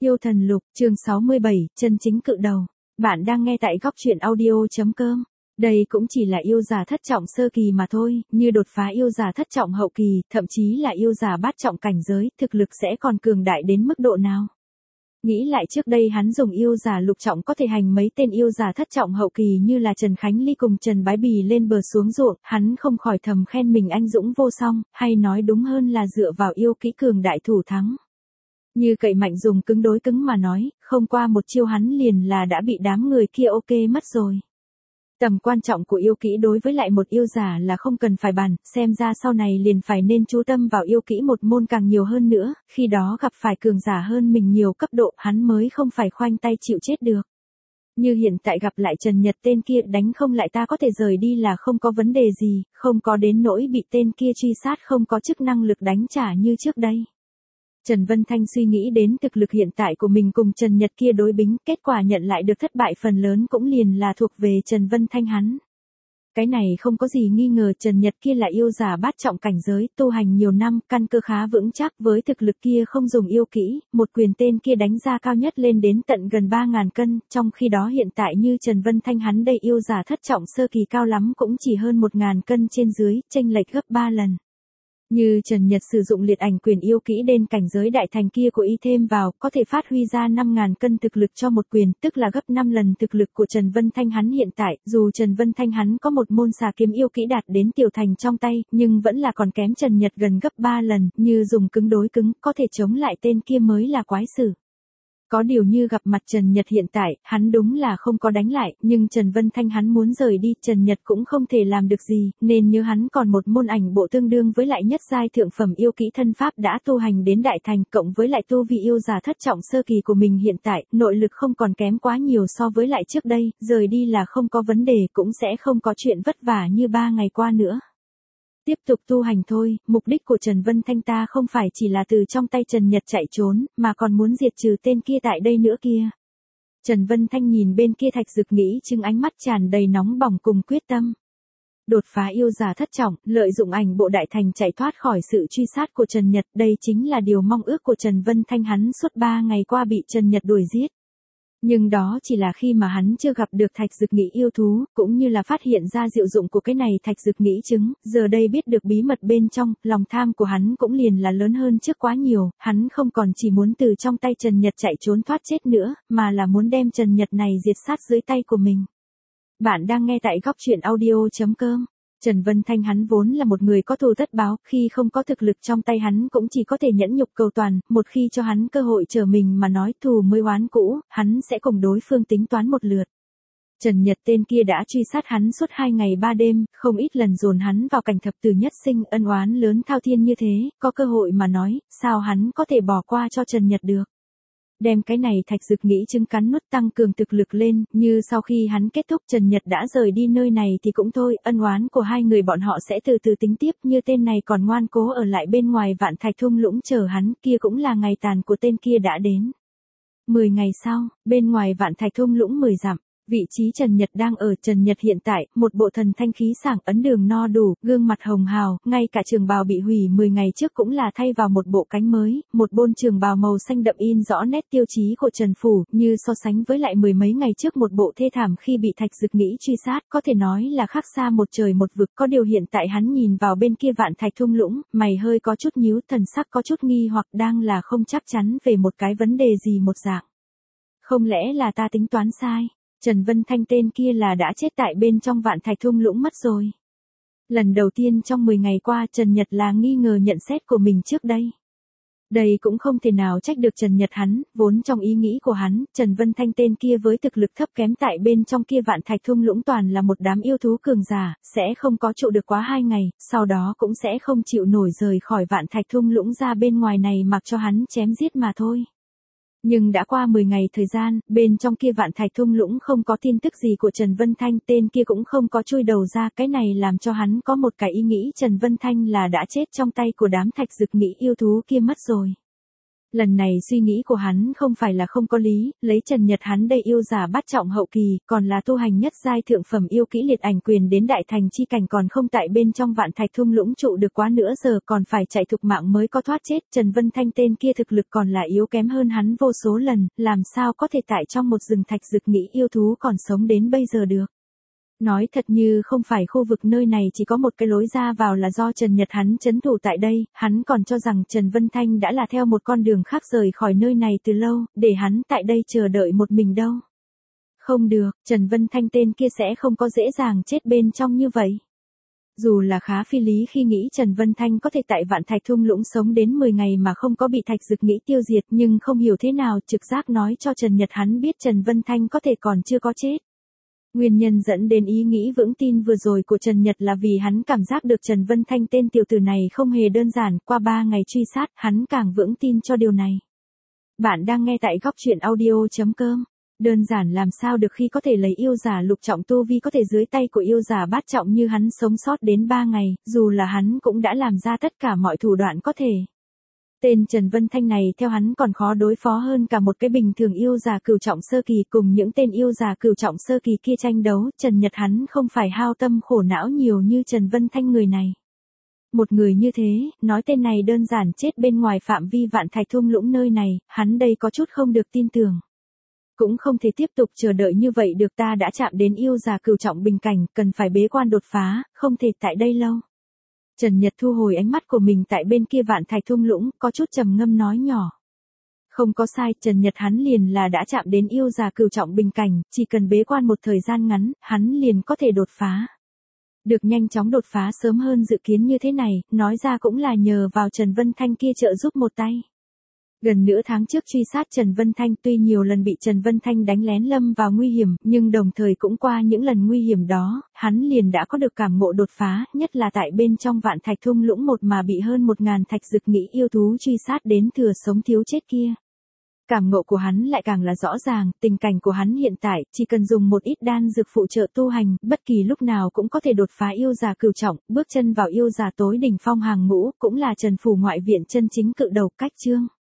Yêu thần lục, chương 67, chân chính cự đầu. Bạn đang nghe tại góc truyện audio.com. Đây cũng chỉ là yêu giả thất trọng sơ kỳ mà thôi, như đột phá yêu giả thất trọng hậu kỳ, thậm chí là yêu giả bát trọng cảnh giới, thực lực sẽ còn cường đại đến mức độ nào. Nghĩ lại trước đây hắn dùng yêu giả lục trọng có thể hành mấy tên yêu giả thất trọng hậu kỳ như là Trần Khánh Ly cùng Trần Bái Bì lên bờ xuống ruộng, hắn không khỏi thầm khen mình anh dũng vô song, hay nói đúng hơn là dựa vào yêu kỹ cường đại thủ thắng. Như cậy mạnh dùng cứng đối cứng mà nói, không qua một chiêu hắn liền là đã bị đám người kia ok mất rồi. Tầm quan trọng của yêu kỹ đối với lại một yêu giả là không cần phải bàn, xem ra sau này liền phải nên chú tâm vào yêu kỹ một môn càng nhiều hơn nữa, khi đó gặp phải cường giả hơn mình nhiều cấp độ hắn mới không phải khoanh tay chịu chết được. Như hiện tại gặp lại Trần Nhật tên kia đánh không lại ta có thể rời đi là không có vấn đề gì, không có đến nỗi bị tên kia truy sát không có chức năng lực đánh trả như trước đây. Trần Vân Thanh suy nghĩ đến thực lực hiện tại của mình cùng Trần Nhật kia đối bính, kết quả nhận lại được thất bại phần lớn cũng liền là thuộc về Trần Vân Thanh hắn. Cái này không có gì nghi ngờ Trần Nhật kia là yêu giả bát trọng cảnh giới, tu hành nhiều năm, căn cơ khá vững chắc với thực lực kia không dùng yêu kỹ, một quyền tên kia đánh ra cao nhất lên đến tận gần 3.000 cân, trong khi đó hiện tại như Trần Vân Thanh hắn đây yêu giả thất trọng sơ kỳ cao lắm cũng chỉ hơn 1.000 cân trên dưới, chênh lệch gấp 3 lần. Như Trần Nhật sử dụng liệt ảnh quyền yêu kỹ đến cảnh giới đại thành kia của y thêm vào, có thể phát huy ra 5.000 cân thực lực cho một quyền, tức là gấp 5 lần thực lực của Trần Vân Thanh hắn hiện tại, dù Trần Vân Thanh hắn có một môn xà kiếm yêu kỹ đạt đến tiểu thành trong tay, nhưng vẫn là còn kém Trần Nhật gần gấp 3 lần, như dùng cứng đối cứng, có thể chống lại tên kia mới là quái sự. Có điều như gặp mặt Trần Nhật hiện tại, hắn đúng là không có đánh lại, nhưng Trần Vân Thanh hắn muốn rời đi, Trần Nhật cũng không thể làm được gì, nên như hắn còn một môn ảnh bộ tương đương với lại nhất giai thượng phẩm yêu kỹ thân pháp đã tu hành đến đại thành, cộng với lại tu vi yêu giả thất trọng sơ kỳ của mình hiện tại, nội lực không còn kém quá nhiều so với lại trước đây, rời đi là không có vấn đề, cũng sẽ không có chuyện vất vả như 3 ngày qua nữa. Tiếp tục tu hành thôi, mục đích của Trần Vân Thanh ta không phải chỉ là từ trong tay Trần Nhật chạy trốn, mà còn muốn diệt trừ tên kia tại đây nữa kia. Trần Vân Thanh nhìn bên kia Thạch Dực nghĩ chừng ánh mắt tràn đầy nóng bỏng cùng quyết tâm. Đột phá yêu giả thất trọng, lợi dụng ảnh bộ đại thành chạy thoát khỏi sự truy sát của Trần Nhật, đây chính là điều mong ước của Trần Vân Thanh hắn suốt 3 ngày qua bị Trần Nhật đuổi giết. Nhưng đó chỉ là khi mà hắn chưa gặp được Thạch Dực nghĩ yêu thú, cũng như là phát hiện ra diệu dụng của cái này Thạch Dực nghĩ trứng, giờ đây biết được bí mật bên trong, lòng tham của hắn cũng liền là lớn hơn trước quá nhiều, hắn không còn chỉ muốn từ trong tay Trần Nhật chạy trốn thoát chết nữa, mà là muốn đem Trần Nhật này diệt sát dưới tay của mình. Bạn đang nghe tại góc truyện audio.com. Trần Vân Thanh hắn vốn là một người có thù tất báo, khi không có thực lực trong tay hắn cũng chỉ có thể nhẫn nhục cầu toàn, một khi cho hắn cơ hội trở mình mà nói thù mới oán cũ, hắn sẽ cùng đối phương tính toán một lượt. Trần Nhật tên kia đã truy sát hắn suốt 2 ngày 3 đêm, không ít lần dồn hắn vào cảnh thập tử nhất sinh, ân oán lớn thao thiên như thế, có cơ hội mà nói, sao hắn có thể bỏ qua cho Trần Nhật được. Đem cái này Thạch Dực nghĩ trứng cắn nuốt tăng cường thực lực lên, như sau khi hắn kết thúc Trần Nhật đã rời đi nơi này thì cũng thôi, ân oán của hai người bọn họ sẽ từ từ tính tiếp, như tên này còn ngoan cố ở lại bên ngoài Vạn Thạch thung lũng chờ hắn, kia cũng là ngày tàn của tên kia đã đến. 10 ngày sau, bên ngoài Vạn Thạch thung lũng 10 dặm. Vị trí Trần Nhật đang ở, Trần Nhật hiện tại, một bộ thần thanh khí sảng, ấn đường no đủ, gương mặt hồng hào, ngay cả trường bào bị hủy 10 ngày trước cũng là thay vào một bộ cánh mới, một bôn trường bào màu xanh đậm in rõ nét tiêu chí của Trần Phủ, như so sánh với lại 10 mấy ngày trước một bộ thê thảm khi bị Thạch Dực nghĩ truy sát, có thể nói là khác xa một trời một vực, có điều hiện tại hắn nhìn vào bên kia Vạn Thạch thung lũng, mày hơi có chút nhíu, thần sắc có chút nghi hoặc đang là không chắc chắn về một cái vấn đề gì một dạng. Không lẽ là ta tính toán sai? Trần Vân Thanh tên kia là đã chết tại bên trong Vạn Thạch thung lũng mất rồi. Lần đầu tiên trong 10 ngày qua Trần Nhật là nghi ngờ nhận xét của mình trước đây. Đây cũng không thể nào trách được Trần Nhật hắn, vốn trong ý nghĩ của hắn, Trần Vân Thanh tên kia với thực lực thấp kém tại bên trong kia Vạn Thạch thung lũng toàn là một đám yêu thú cường giả, sẽ không có trụ được quá 2 ngày, sau đó cũng sẽ không chịu nổi rời khỏi Vạn Thạch thung lũng ra bên ngoài này mặc cho hắn chém giết mà thôi. Nhưng đã qua 10 ngày thời gian, bên trong kia Vạn Thạch thung lũng không có tin tức gì của Trần Vân Thanh, tên kia cũng không có chui đầu ra, cái này làm cho hắn có một cái ý nghĩ Trần Vân Thanh là đã chết trong tay của đám Thạch Dực nghĩ yêu thú kia mất rồi. Lần này suy nghĩ của hắn không phải là không có lý, lấy Trần Nhật hắn đây yêu giả bát trọng hậu kỳ, còn là tu hành nhất giai thượng phẩm yêu kỹ liệt ảnh quyền đến đại thành chi cảnh, còn không tại bên trong vạn thạch thung lũng trụ được quá nữa giờ, còn phải chạy thục mạng mới có thoát chết. Trần Vân Thanh tên kia thực lực còn là yếu kém hơn hắn vô số lần, làm sao có thể tại trong một rừng thạch dực nghĩ yêu thú còn sống đến bây giờ được. Nói thật, như không phải khu vực nơi này chỉ có một cái lối ra vào là do Trần Nhật hắn trấn thủ tại đây, hắn còn cho rằng Trần Vân Thanh đã là theo một con đường khác rời khỏi nơi này từ lâu, để hắn tại đây chờ đợi một mình đâu. Không được, Trần Vân Thanh tên kia sẽ không có dễ dàng chết bên trong như vậy. Dù là khá phi lý khi nghĩ Trần Vân Thanh có thể tại vạn thạch thung lũng sống đến 10 ngày mà không có bị thạch dực nghĩ tiêu diệt, nhưng không hiểu thế nào trực giác nói cho Trần Nhật hắn biết Trần Vân Thanh có thể còn chưa có chết. Nguyên nhân dẫn đến ý nghĩ vững tin vừa rồi của Trần Nhật là vì hắn cảm giác được Trần Vân Thanh tên tiểu tử này không hề đơn giản, qua 3 ngày truy sát, hắn càng vững tin cho điều này. Bạn đang nghe tại góc truyện audio.com. Đơn giản làm sao được khi có thể lấy yêu giả lục trọng tu vi có thể dưới tay của yêu giả bát trọng như hắn sống sót đến 3 ngày, dù là hắn cũng đã làm ra tất cả mọi thủ đoạn có thể. Tên Trần Vân Thanh này theo hắn còn khó đối phó hơn cả một cái bình thường yêu giả cửu trọng sơ kỳ, cùng những tên yêu giả cửu trọng sơ kỳ kia tranh đấu, Trần Nhật hắn không phải hao tâm khổ não nhiều như Trần Vân Thanh người này. Một người như thế, nói tên này đơn giản chết bên ngoài phạm vi vạn thạch thung lũng nơi này, hắn đây có chút không được tin tưởng. Cũng không thể tiếp tục chờ đợi như vậy được, ta đã chạm đến yêu giả cửu trọng bình cảnh, cần phải bế quan đột phá, không thể tại đây lâu. Trần Nhật thu hồi ánh mắt của mình tại bên kia vạn thạch thung lũng, có chút trầm ngâm nói nhỏ. Không có sai, Trần Nhật hắn liền là đã chạm đến yêu giả cửu trọng bình cảnh, chỉ cần bế quan một thời gian ngắn, hắn liền có thể đột phá. Được nhanh chóng đột phá sớm hơn dự kiến như thế này, nói ra cũng là nhờ vào Trần Vân Thanh kia trợ giúp một tay. Gần nửa tháng trước truy sát Trần Vân Thanh, tuy nhiều lần bị Trần Vân Thanh đánh lén lâm vào nguy hiểm, nhưng đồng thời cũng qua những lần nguy hiểm đó, hắn liền đã có được cảm ngộ đột phá, nhất là tại bên trong vạn thạch thung lũng một mà bị hơn 1000 thạch dực nghĩ yêu thú truy sát đến thừa sống thiếu chết kia. Cảm ngộ của hắn lại càng là rõ ràng, tình cảnh của hắn hiện tại, chỉ cần dùng một ít đan dược phụ trợ tu hành, bất kỳ lúc nào cũng có thể đột phá yêu giả cửu trọng, bước chân vào yêu giả tối đỉnh phong hàng ngũ, cũng là Trần phủ ngoại viện chân chính cự đầu cách chương.